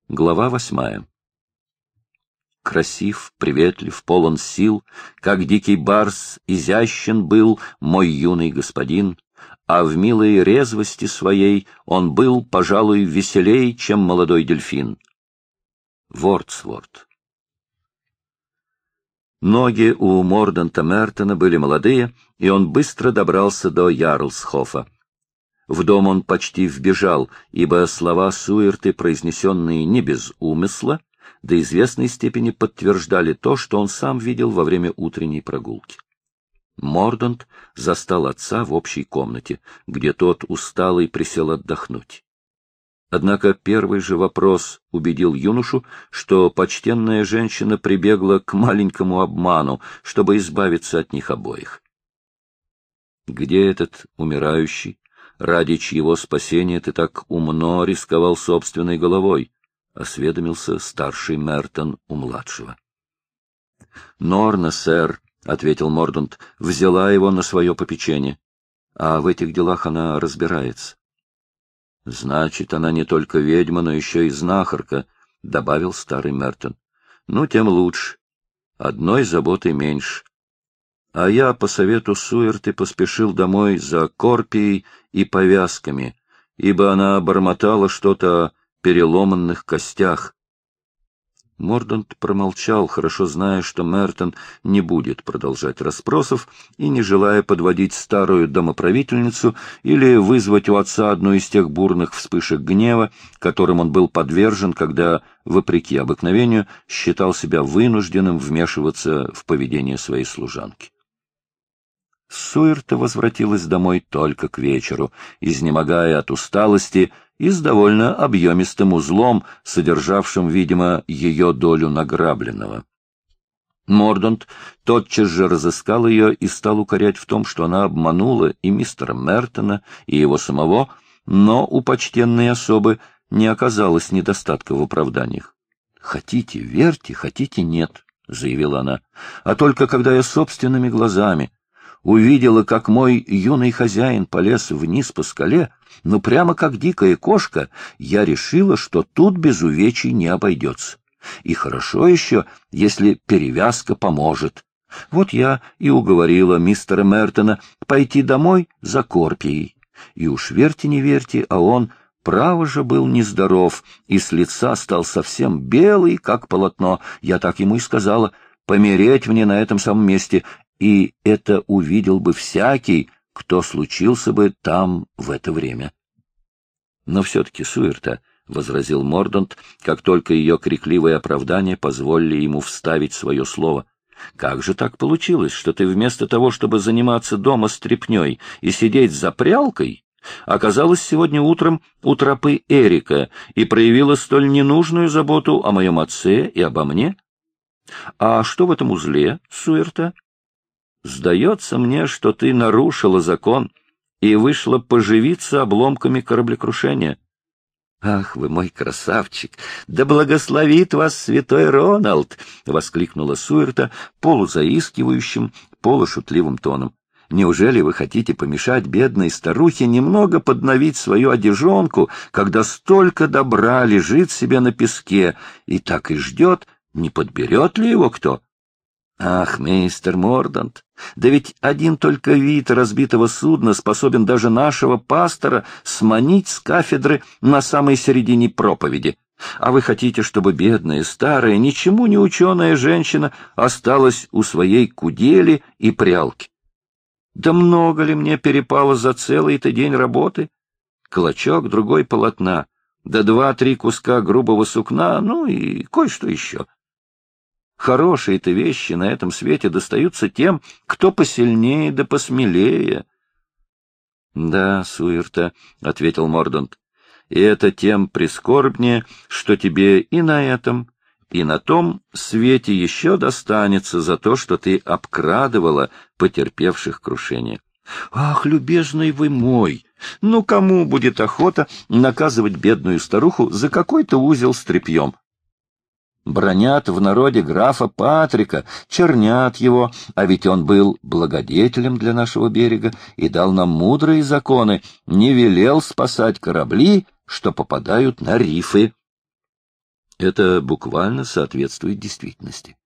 Глава 8. Красив, приветлив, полон сил, как дикий барс, изящен был мой юный господин, а в милой резвости своей он был, пожалуй, веселей, чем молодой дельфин. Вордсворт. Ноги у Морданта Мертона были молодые, и он быстро добрался до Ярлсхофа. В дом он почти вбежал, ибо слова Суэрты, произнесенные не без умысла, до известной степени подтверждали то, что он сам видел во время утренней прогулки. Мордант застал отца в общей комнате, где тот усталый присел отдохнуть. Однако первый же вопрос убедил юношу, что почтенная женщина прибегла к маленькому обману, чтобы избавиться от них обоих. Где этот умирающий, ради чьего спасения ты так умно рисковал собственной головой? — осведомился старший Мертон у младшего. — Норна, сэр, — ответил Мордант, — взяла его на свое попечение, а в этих делах она разбирается. — Значит, она не только ведьма, но еще и знахарка, — добавил старый Мертон. — Ну, тем лучше. Одной заботы меньше. А я, по совету Суэрты, поспешил домой за корпией и повязками, ибо она бормотала что-то о переломанных костях. Мордант промолчал, хорошо зная, что Мертон не будет продолжать расспросов и не желая подводить старую домоправительницу или вызвать у отца одну из тех бурных вспышек гнева, которым он был подвержен, когда, вопреки обыкновению, считал себя вынужденным вмешиваться в поведение своей служанки. Суэрта возвратилась домой только к вечеру, изнемогая от усталости и с довольно объемистым узлом, содержавшим, видимо, ее долю награбленного. Мордант тотчас же разыскал ее и стал укорять в том, что она обманула и мистера Мертона, и его самого, но у почтенной особы не оказалось недостатка в оправданиях. — Хотите — верьте, хотите — нет, — заявила она, — а только когда я собственными глазами увидела, как мой юный хозяин полез вниз по скале, ну прямо как дикая кошка, я решила, что тут без увечий не обойдется. И хорошо еще, если перевязка поможет. Вот я и уговорила мистера Мертона пойти домой за корпией. И уж верьте, не верьте, а он, право же, был нездоров, и с лица стал совсем белый, как полотно. Я так ему и сказала: помереть мне на этом самом месте, и это увидел бы всякий, кто случился бы там в это время. Но все-таки, Суэрта, — возразил Мордант, как только ее крикливые оправдания позволили ему вставить свое слово, — как же так получилось, что ты вместо того, чтобы заниматься дома стряпней и сидеть за прялкой, оказалась сегодня утром у тропы Эрика и проявила столь ненужную заботу о моем отце и обо мне? А что в этом узле, Суэрта? Сдается мне, что ты нарушила закон и вышла поживиться обломками кораблекрушения. — Ах вы мой красавчик! Да благословит вас святой Роналд! — воскликнула Суэрта полузаискивающим, полушутливым тоном. — Неужели вы хотите помешать бедной старухе немного подновить свою одежонку, когда столько добра лежит себе на песке и так и ждет, не подберет ли его кто? Ах, мистер Мордант, да ведь один только вид разбитого судна способен даже нашего пастора сманить с кафедры на самой середине проповеди. А вы хотите, чтобы бедная, старая, ничему не ученая женщина осталась у своей кудели и прялки? Да много ли мне перепало за целый-то день работы? Клочок другой полотна, да 2-3 куска грубого сукна, ну и кое-что еще. Хорошие-то вещи на этом свете достаются тем, кто посильнее да посмелее. — Да, Суэрта, — ответил Мордант, — и это тем прискорбнее, что тебе и на этом, и на том свете еще достанется за то, что ты обкрадывала потерпевших крушение. — Ах, любезный вы мой! Ну, кому будет охота наказывать бедную старуху за какой-то узел с тряпьем? Бранят в народе графа Патрика, чернят его, а ведь он был благодетелем для нашего берега и дал нам мудрые законы, не велел спасать корабли, что попадают на рифы. Это буквально соответствует действительности.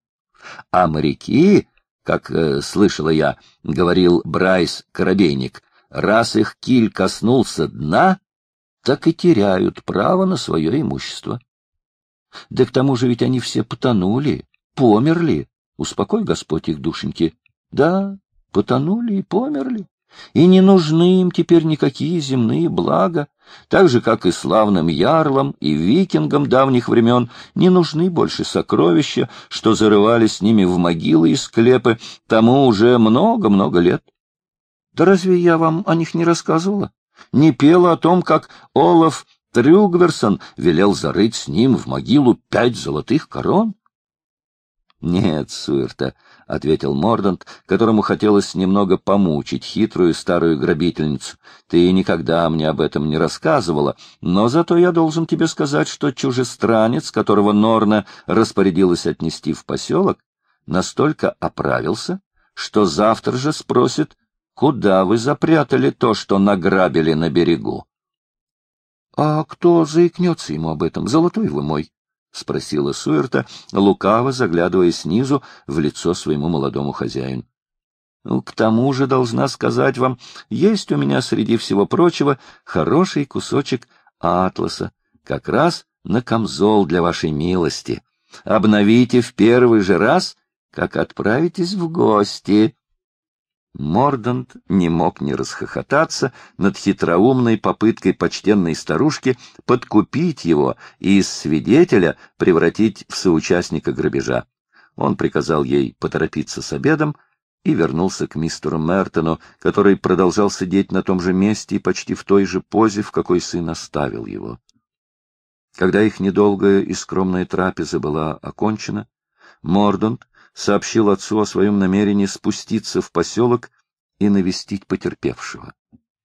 А моряки, как слышала я, говорил Брайс-корабейник, раз их киль коснулся дна, так и теряют право на свое имущество. Да к тому же ведь они все потонули, померли. Успокой, Господь, их душеньки. Да, потонули и померли. И не нужны им теперь никакие земные блага, так же, как и славным ярлам и викингам давних времен не нужны больше сокровища, что зарывали с ними в могилы и склепы тому уже много-много лет. Да разве я вам о них не рассказывала? Не пела о том, как Олаф Трюгверсон велел зарыть с ним в могилу 5 золотых корон? — Нет, Суэрта, — ответил Мордант, которому хотелось немного помучить хитрую старую грабительницу. — Ты никогда мне об этом не рассказывала, но зато я должен тебе сказать, что чужестранец, которого Норна распорядилась отнести в поселок, настолько оправился, что завтра же спросит, куда вы запрятали то, что награбили на берегу. — А кто заикнется ему об этом, золотой вы мой? — спросила Суэрта, лукаво заглядывая снизу в лицо своему молодому хозяину. — К тому же, должна сказать вам, есть у меня среди всего прочего хороший кусочек атласа, как раз на камзол для вашей милости. Обновите в первый же раз, как отправитесь в гости. Мордант не мог не расхохотаться над хитроумной попыткой почтенной старушки подкупить его и из свидетеля превратить в соучастника грабежа. Он приказал ей поторопиться с обедом и вернулся к мистеру Мертону, который продолжал сидеть на том же месте и почти в той же позе, в какой сын оставил его. Когда их недолгая и скромная трапеза была окончена, Мордант сообщил отцу о своем намерении спуститься в поселок и навестить потерпевшего.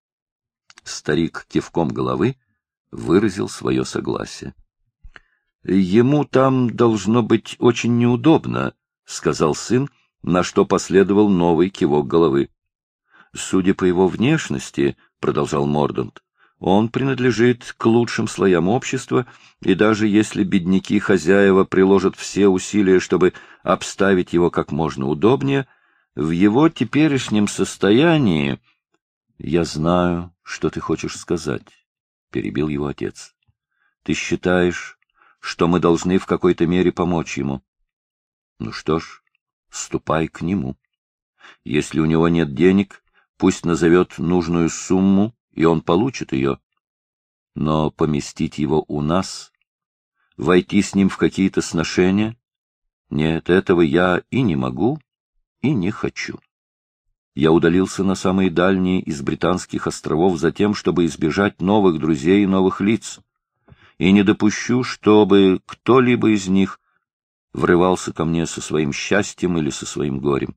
Старик кивком головы выразил свое согласие. — Ему там должно быть очень неудобно, — сказал сын, на что последовал новый кивок головы. — Судя по его внешности, — продолжал Мордант, — он принадлежит к лучшим слоям общества, и даже если бедняки-хозяева приложат все усилия, чтобы обставить его как можно удобнее, в его теперешнем состоянии... — Я знаю, что ты хочешь сказать, — перебил его отец. — Ты считаешь, что мы должны в какой-то мере помочь ему. Ну что ж, ступай к нему. Если у него нет денег, пусть назовет нужную сумму, и он получит ее. Но поместить его у нас, войти с ним в какие-то сношения, нет, этого я и не могу, и не хочу. Я удалился на самые дальние из британских островов за тем, чтобы избежать новых друзей и новых лиц, и не допущу, чтобы кто-либо из них врывался ко мне со своим счастьем или со своим горем.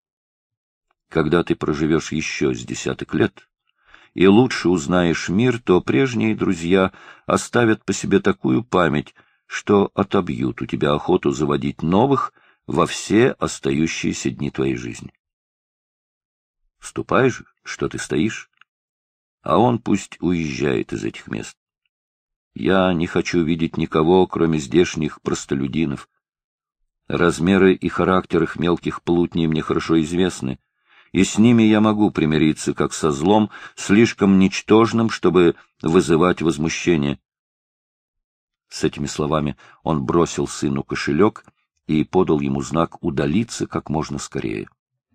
Когда ты проживешь еще с 10 лет и лучше узнаешь мир, то прежние друзья оставят по себе такую память, что отобьют у тебя охоту заводить новых во все остающиеся дни твоей жизни. Ступай же, что ты стоишь, а он пусть уезжает из этих мест. Я не хочу видеть никого, кроме здешних простолюдинов. Размеры и характер их мелких плутней мне хорошо известны, и с ними я могу примириться, как со злом, слишком ничтожным, чтобы вызывать возмущение. С этими словами он бросил сыну кошелек и подал ему знак удалиться как можно скорее.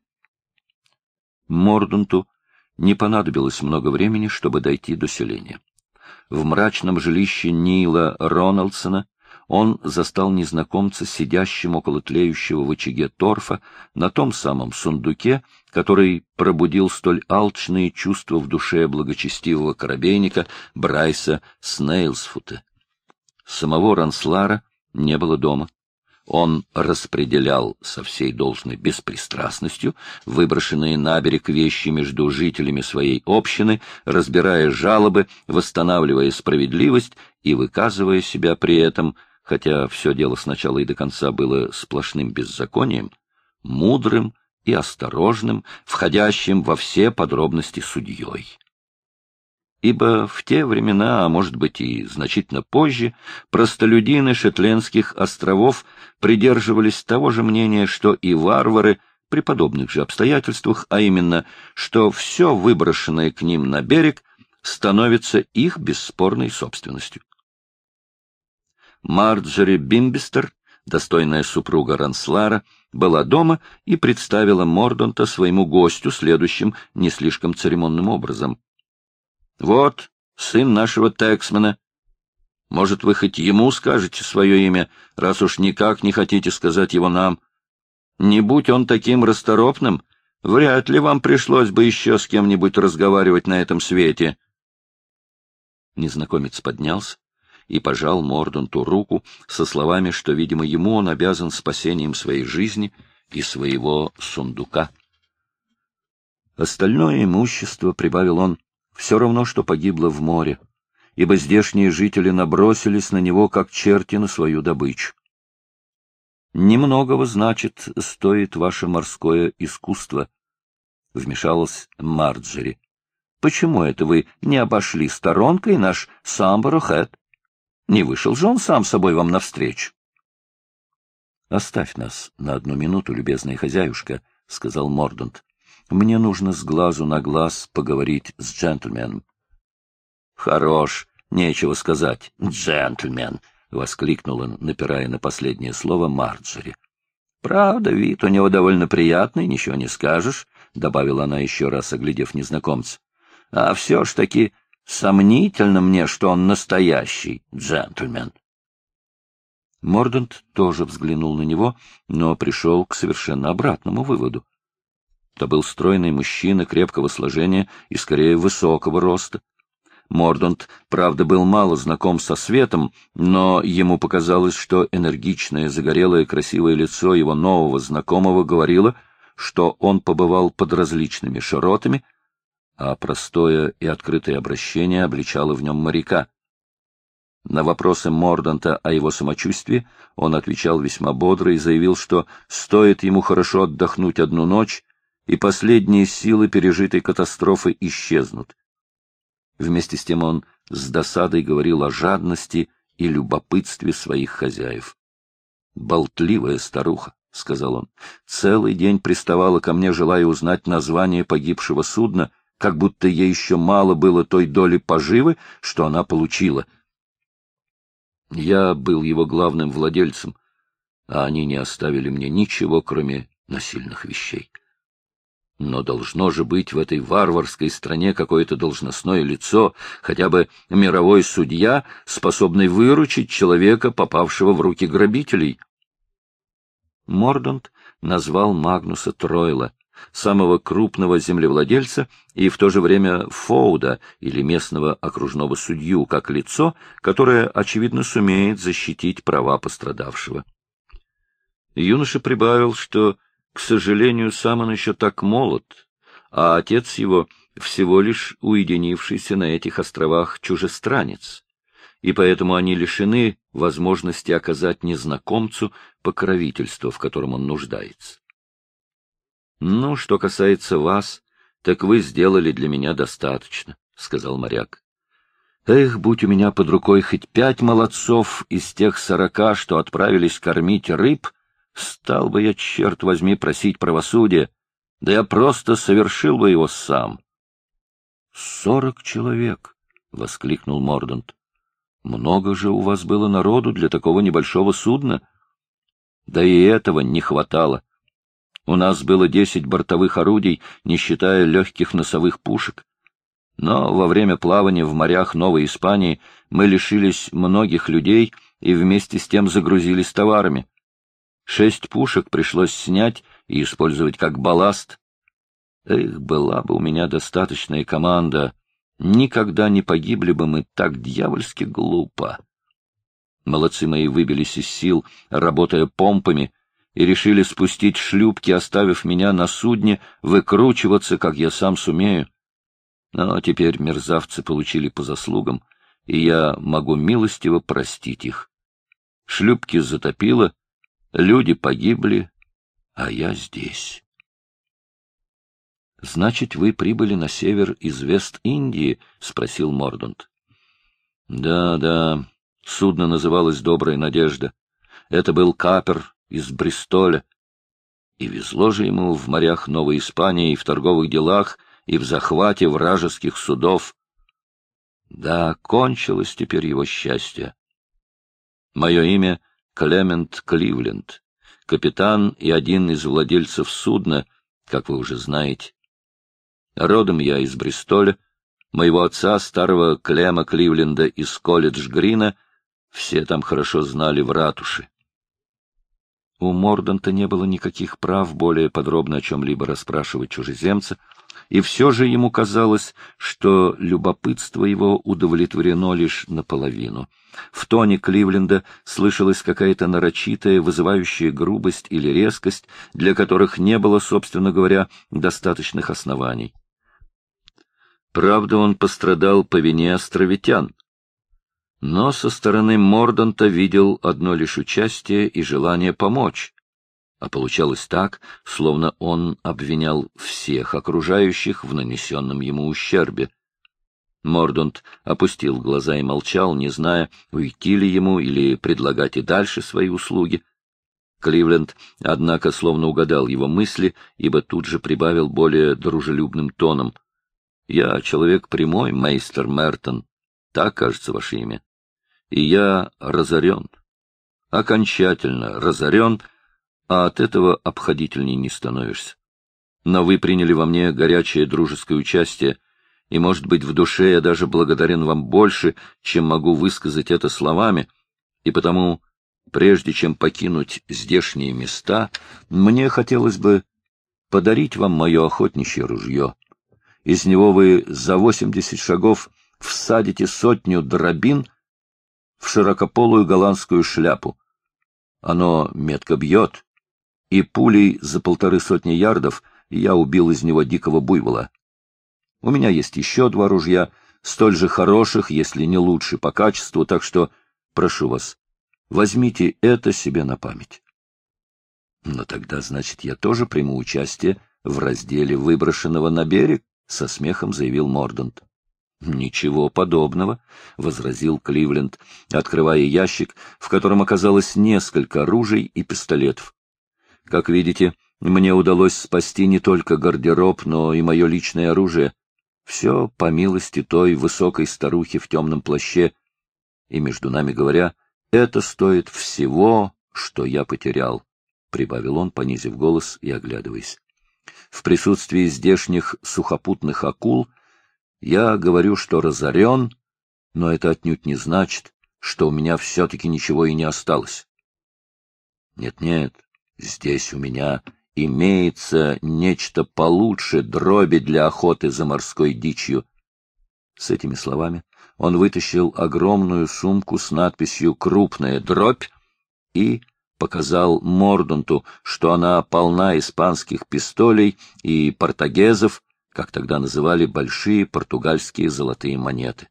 Морданту не понадобилось много времени, чтобы дойти до селения. В мрачном жилище Нила Роналдсона он застал незнакомца, сидящим около тлеющего в очаге торфа, на том самом сундуке, который пробудил столь алчные чувства в душе благочестивого корабейника Брайса Снейлсфута. Самого Ранслара не было дома. Он распределял со всей должной беспристрастностью выброшенные на берег вещи между жителями своей общины, разбирая жалобы, восстанавливая справедливость и выказывая себя при этом, хотя все дело сначала и до конца было сплошным беззаконием, мудрым и осторожным, входящим во все подробности судьей. ибо в те времена, а может быть и значительно позже, простолюдины Шетландских островов придерживались того же мнения, что и варвары при подобных же обстоятельствах, а именно, что все выброшенное к ним на берег становится их бесспорной собственностью. Марджори Бимбистер, достойная супруга Ранслара, была дома и представила Мордонта своему гостю следующим не слишком церемонным образом. — Вот, сын нашего Тексмана. Может, вы хоть ему скажете свое имя, раз уж никак не хотите сказать его нам. Не будь он таким расторопным, вряд ли вам пришлось бы еще с кем-нибудь разговаривать на этом свете. Незнакомец поднялся и пожал Мордонту руку со словами, что, видимо, ему он обязан спасением своей жизни и своего сундука. Остальное имущество, — прибавил он, — все равно, что погибло в море, ибо здешние жители набросились на него, как черти на свою добычу. Немногого, значит, стоит ваше морское искусство, — вмешалась Марджери. — Почему это вы не обошли сторонкой наш Самборо-Хэт? Не вышел же он сам собой вам навстречу. — Оставь нас на одну минуту, любезная хозяюшка, — сказал Мордонт. — Мне нужно с глазу на глаз поговорить с джентльменом. — Хорош, нечего сказать, джентльмен, — воскликнула, напирая на последнее слово, Марджери. — Правда, вид у него довольно приятный, ничего не скажешь, — добавила она еще раз, оглядев незнакомца. — А все ж таки сомнительно мне, что он настоящий джентльмен. Мордонт тоже взглянул на него, но пришел к совершенно обратному выводу. То был стройный мужчина крепкого сложения и, скорее, высокого роста. Мордонт, правда, был мало знаком со светом, но ему показалось, что энергичное, загорелое, красивое лицо его нового знакомого говорило, что он побывал под различными широтами, а простое и открытое обращение обличало в нем моряка. На вопросы Мордонта о его самочувствии он отвечал весьма бодро и заявил, что стоит ему хорошо отдохнуть одну ночь, и последние силы пережитой катастрофы исчезнут. Вместе с тем он с досадой говорил о жадности и любопытстве своих хозяев. «Болтливая старуха», — сказал он, — «целый день приставала ко мне, желая узнать название погибшего судна, как будто ей еще мало было той доли поживы, что она получила. Я был его главным владельцем, а они не оставили мне ничего, кроме насильных вещей. Но должно же быть в этой варварской стране какое-то должностное лицо, хотя бы мировой судья, способный выручить человека, попавшего в руки грабителей». Мордонт назвал Магнуса Тройла, самого крупного землевладельца и в то же время фоуда или местного окружного судью, как лицо, которое, очевидно, сумеет защитить права пострадавшего. Юноша прибавил, что, к сожалению, сам он еще так молод, а отец его всего лишь уединившийся на этих островах чужестранец, и поэтому они лишены возможности оказать незнакомцу покровительство, в котором он нуждается. «Ну, что касается вас, так вы сделали для меня достаточно», — сказал моряк. «Эх, будь у меня под рукой хоть 5 молодцов из тех 40, что отправились кормить рыб, стал бы я, черт возьми, просить правосудия, да я просто совершил бы его сам». 40 человек!» — воскликнул Мордонт. «Много же у вас было народу для такого небольшого судна?» «Да и этого не хватало. У нас было 10 бортовых орудий, не считая легких носовых пушек. Но во время плавания в морях Новой Испании мы лишились многих людей и вместе с тем загрузились товарами. 6 пушек пришлось снять и использовать как балласт. Эх, была бы у меня достаточная команда, никогда не погибли бы мы так дьявольски глупо. Молодцы мои выбились из сил, работая помпами, и решили спустить шлюпки, оставив меня на судне выкручиваться, как я сам сумею. Но теперь мерзавцы получили по заслугам, и я могу милостиво простить их. Шлюпки затопило, люди погибли, а я здесь. — Значит, вы прибыли на север из Вест-Индии? — спросил Мордаунд. — Да, да. Судно называлось «Добрая надежда». Это был капер из Бристоля. И везло же ему в морях Новой Испании, и в торговых делах, и в захвате вражеских судов. Да, кончилось теперь его счастье. Мое имя Клемент Кливленд, капитан и один из владельцев судна, как вы уже знаете. Родом я из Бристоля, моего отца, старого Клема Кливленда из Колледж-Грина, все там хорошо знали в ратуше. У Морданта не было никаких прав более подробно о чем-либо расспрашивать чужеземца, и все же ему казалось, что любопытство его удовлетворено лишь наполовину. В тоне Кливленда слышалась какая-то нарочитая, вызывающая грубость или резкость, для которых не было, собственно говоря, достаточных оснований. Правда, он пострадал по вине островитян, но со стороны Морданта видел одно лишь участие и желание помочь. А получалось так, словно он обвинял всех окружающих в нанесенном ему ущербе. Мордант опустил глаза и молчал, не зная, уйти ли ему или предлагать и дальше свои услуги. Кливленд, однако, словно угадал его мысли, ибо тут же прибавил более дружелюбным тоном. — Я человек прямой, мейстер Мертон. Так, кажется, ваше имя. И я разорен. Окончательно разорен, а от этого обходительней не становишься. Но вы приняли во мне горячее дружеское участие, и, может быть, в душе я даже благодарен вам больше, чем могу высказать это словами, и потому, прежде чем покинуть здешние места, мне хотелось бы подарить вам мое охотничье ружье. Из него вы за 80 шагов всадите 100 дробин в широкополую голландскую шляпу. Оно метко бьет, и пулей за 150 ярдов я убил из него дикого буйвола. У меня есть еще 2 ружья, столь же хороших, если не лучше по качеству, так что прошу вас, возьмите это себе на память. Но тогда, значит, я тоже приму участие в разделе выброшенного на берег, — со смехом заявил Мордант. — Ничего подобного, — возразил Кливленд, открывая ящик, в котором оказалось несколько ружей и пистолетов. — Как видите, мне удалось спасти не только гардероб, но и мое личное оружие. Все по милости той высокой старухи в темном плаще. И, между нами говоря, это стоит всего, что я потерял, — прибавил он, понизив голос и оглядываясь. В присутствии здешних сухопутных акул я говорю, что разорен, но это отнюдь не значит, что у меня все-таки ничего и не осталось. Нет-нет, здесь у меня имеется нечто получше дроби для охоты за морской дичью. С этими словами он вытащил огромную сумку с надписью «Крупная дробь» и показал Морданту, что она полна испанских пистолей и портагезов, как тогда называли большие португальские золотые монеты.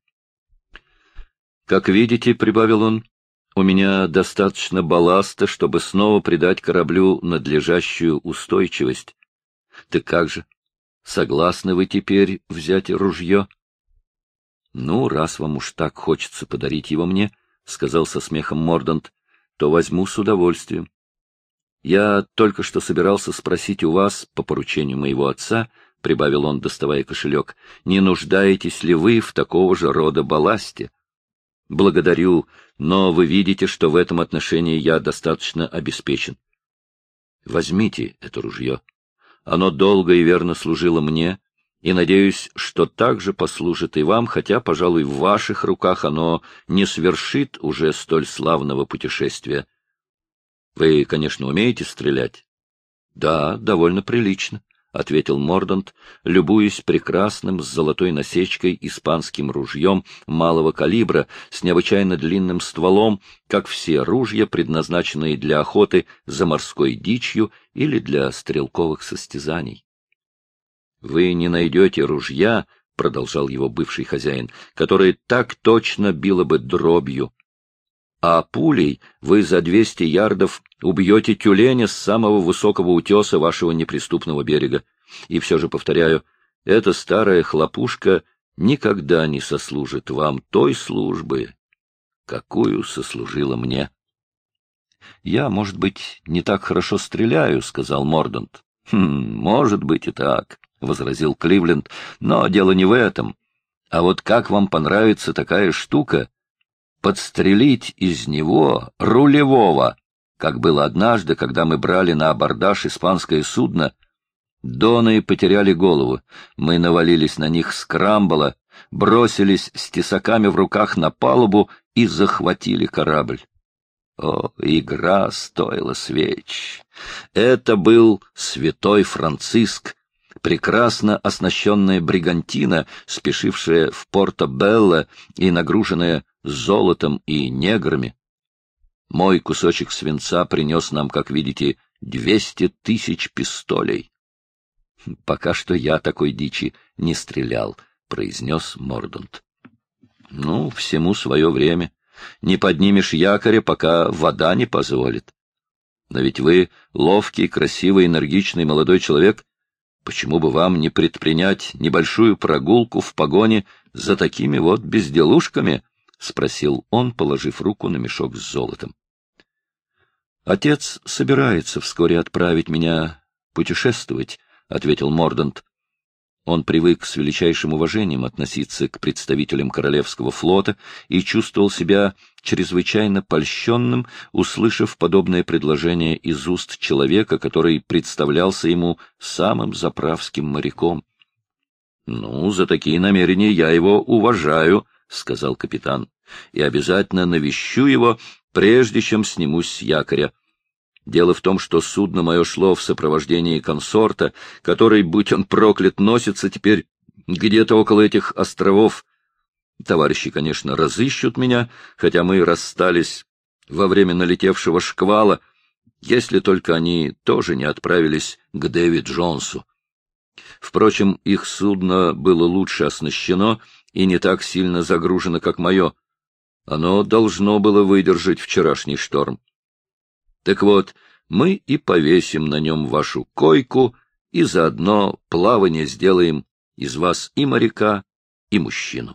«Как видите, — прибавил он, — у меня достаточно балласта, чтобы снова придать кораблю надлежащую устойчивость. Так как же, согласны вы теперь взять ружье?» «Ну, раз вам уж так хочется подарить его мне, — сказал со смехом Мордант, — то возьму с удовольствием. Я только что собирался спросить у вас, по поручению моего отца, — прибавил он, доставая кошелек, — не нуждаетесь ли вы в такого же рода балласте? Благодарю, но вы видите, что в этом отношении я достаточно обеспечен. Возьмите это ружье. Оно долго и верно служило мне, и надеюсь, что также послужит и вам, хотя, пожалуй, в ваших руках оно не свершит уже столь славного путешествия. Вы, конечно, умеете стрелять? — Да, довольно прилично, — ответил Мордант, любуясь прекрасным с золотой насечкой испанским ружьем малого калибра с необычайно длинным стволом, как все ружья, предназначенные для охоты за морской дичью или для стрелковых состязаний. — Вы не найдете ружья, — продолжал его бывший хозяин, — которое так точно било бы дробью. А пулей вы за 200 ярдов убьете тюленя с самого высокого утеса вашего неприступного берега. И все же, повторяю, эта старая хлопушка никогда не сослужит вам той службы, какую сослужила мне. — Я, может быть, не так хорошо стреляю, — сказал Мордант. — Может быть и так, — возразил Кливленд, — но дело не в этом. А вот как вам понравится такая штука — подстрелить из него рулевого, как было однажды, когда мы брали на абордаж испанское судно. Доны потеряли голову, мы навалились на них с крамбола, бросились с тесаками в руках на палубу и захватили корабль. О, игра стоила свеч! Это был святой Франциск, прекрасно оснащенная бригантина, спешившая в Порто-Белло и нагруженная золотом и неграми. Мой кусочек свинца принес нам, как видите, 200 тысяч пистолей. — Пока что я такой дичи не стрелял, — произнес Мордант. — Ну, всему свое время. Не поднимешь якоря, пока вода не позволит. Но ведь вы ловкий, красивый, энергичный молодой человек. Почему бы вам не предпринять небольшую прогулку в погоне за такими вот безделушками? — спросил он, положив руку на мешок с золотом. — Отец собирается вскоре отправить меня путешествовать, — ответил Мордант. Он привык с величайшим уважением относиться к представителям Королевского флота и чувствовал себя чрезвычайно польщенным, услышав подобное предложение из уст человека, который представлялся ему самым заправским моряком. — Ну, за такие намерения я его уважаю, — сказал капитан, — и обязательно навещу его, прежде чем снимусь с якоря. Дело в том, что судно мое шло в сопровождении консорта, который, будь он проклят, носится теперь где-то около этих островов. Товарищи, конечно, разыщут меня, хотя мы расстались во время налетевшего шквала, если только они тоже не отправились к Дэвид Джонсу. Впрочем, их судно было лучше оснащено и не так сильно загружено, как мое. Оно должно было выдержать вчерашний шторм. Так вот, мы и повесим на нем вашу койку, и заодно плавание сделаем из вас и моряка, и мужчину.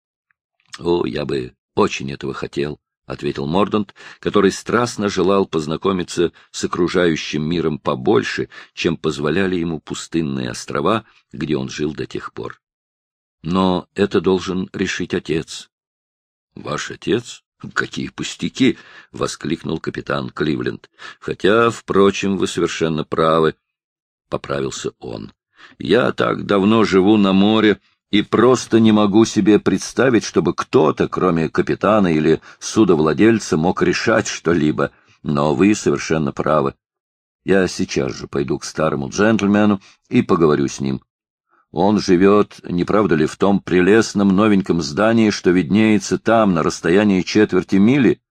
— О, я бы очень этого хотел, — ответил Мордант, который страстно желал познакомиться с окружающим миром побольше, чем позволяли ему пустынные острова, где он жил до тех пор. — Но это должен решить отец. — Ваш отец? — Какие пустяки! — воскликнул капитан Кливленд. — Хотя, впрочем, вы совершенно правы, — поправился он. — Я так давно живу на море и просто не могу себе представить, чтобы кто-то, кроме капитана или судовладельца, мог решать что-либо. Но вы совершенно правы. Я сейчас же пойду к старому джентльмену и поговорю с ним. Он живет, не правда ли, в том прелестном новеньком здании, что виднеется там, на расстоянии четверти мили?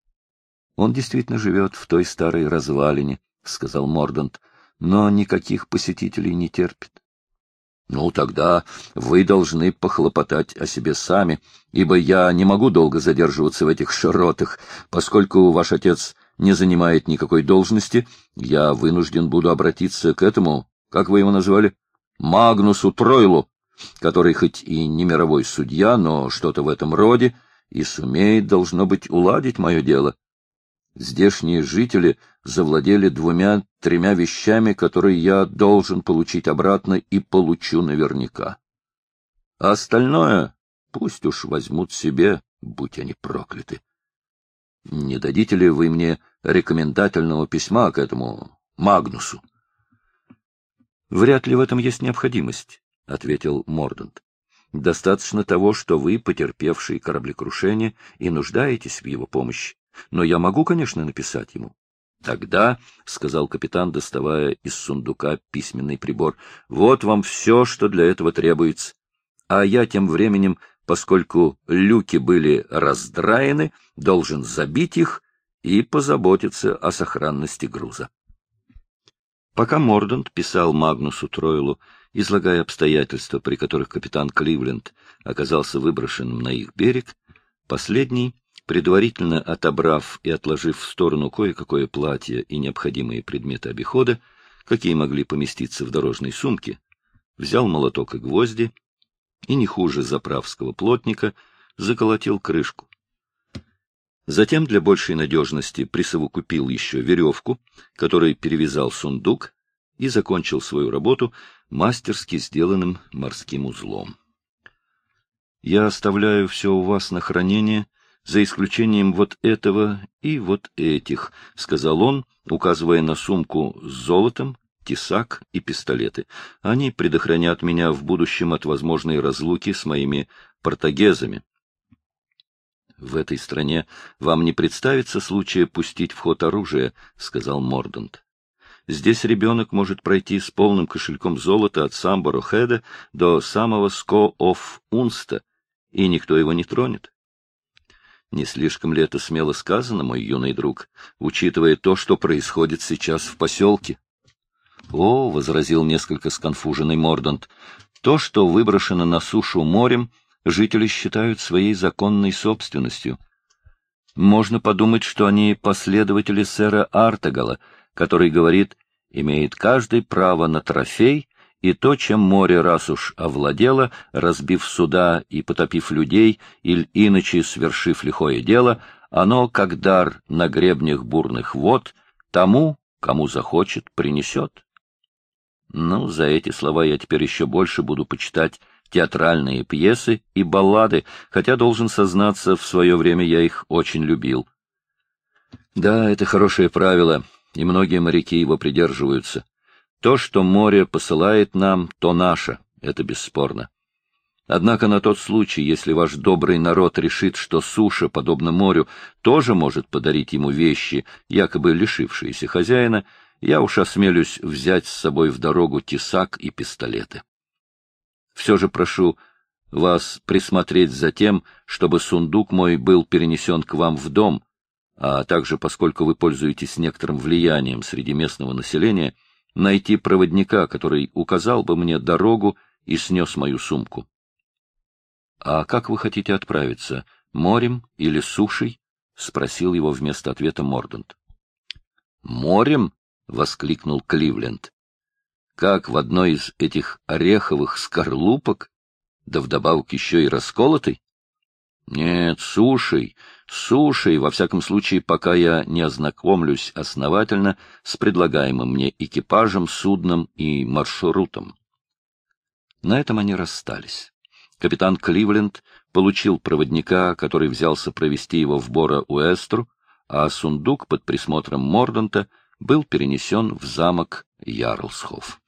— Он действительно живет в той старой развалине, — сказал Мордант, — но никаких посетителей не терпит. — Ну, тогда вы должны похлопотать о себе сами, ибо я не могу долго задерживаться в этих широтах. Поскольку ваш отец не занимает никакой должности, я вынужден буду обратиться к этому, как вы его назвали, Магнусу Тройлу, который хоть и не мировой судья, но что-то в этом роде, и сумеет, должно быть, уладить мое дело. Здешние жители завладели 2-3 вещами, которые я должен получить обратно и получу наверняка. А остальное пусть уж возьмут себе, будь они прокляты. Не дадите ли вы мне рекомендательного письма к этому Магнусу? — Вряд ли в этом есть необходимость, — ответил Мордант. — Достаточно того, что вы, потерпевший кораблекрушение, и нуждаетесь в его помощи. Но я могу, конечно, написать ему. — Тогда, — сказал капитан, доставая из сундука письменный прибор, — вот вам все, что для этого требуется. А я тем временем, поскольку люки были раздраены, должен забить их и позаботиться о сохранности груза. Пока Мордант писал Магнусу Тройлу, излагая обстоятельства, при которых капитан Кливленд оказался выброшенным на их берег, последний, предварительно отобрав и отложив в сторону кое-какое платье и необходимые предметы обихода, какие могли поместиться в дорожной сумке, взял молоток и гвозди и, не хуже заправского плотника, заколотил крышку. Затем для большей надежности присовокупил еще веревку, которой перевязал сундук, и закончил свою работу мастерски сделанным морским узлом. «Я оставляю все у вас на хранение, за исключением вот этого и вот этих», — сказал он, указывая на сумку с золотом, тесак и пистолеты. «Они предохранят меня в будущем от возможной разлуки с моими португезами». «В этой стране вам не представится случая пустить в ход оружие», — сказал Мордант. «Здесь ребенок может пройти с полным кошельком золота от Самборо-Хеда до самого Ско-оф-Унста, и никто его не тронет». «Не слишком ли это смело сказано, мой юный друг, учитывая то, что происходит сейчас в поселке?» «О», — возразил несколько сконфуженный Мордант, — «то, что выброшено на сушу морем, жители считают своей законной собственностью. Можно подумать, что они последователи сэра Артагала, который говорит, имеет каждый право на трофей, и то, чем море раз уж овладело, разбив суда и потопив людей, или иначе свершив лихое дело, оно, как дар на гребнях бурных вод, тому, кому захочет, принесет». Ну, за эти слова я теперь еще больше буду почитать театральные пьесы и баллады, хотя, должен сознаться, в свое время я их очень любил. Да, это хорошее правило, и многие моряки его придерживаются. То, что море посылает нам, то наше, это бесспорно. Однако на тот случай, если ваш добрый народ решит, что суша, подобно морю, тоже может подарить ему вещи, якобы лишившиеся хозяина, я уж осмелюсь взять с собой в дорогу тесак и пистолеты. Все же прошу вас присмотреть за тем, чтобы сундук мой был перенесен к вам в дом, а также, поскольку вы пользуетесь некоторым влиянием среди местного населения, найти проводника, который указал бы мне дорогу и снес мою сумку. — А как вы хотите отправиться, морем или сушей? — спросил его вместо ответа Мордант. — Морем? — воскликнул Кливленд. — Как в одной из этих ореховых скорлупок, да вдобавок еще и расколотой? Нет, сушей, во всяком случае, пока я не ознакомлюсь основательно с предлагаемым мне экипажем, судном и маршрутом. На этом они расстались. Капитан Кливленд получил проводника, который взялся провести его в Бора-Уэстру, а сундук под присмотром Морданта был перенесен в замок Ярлсхоф.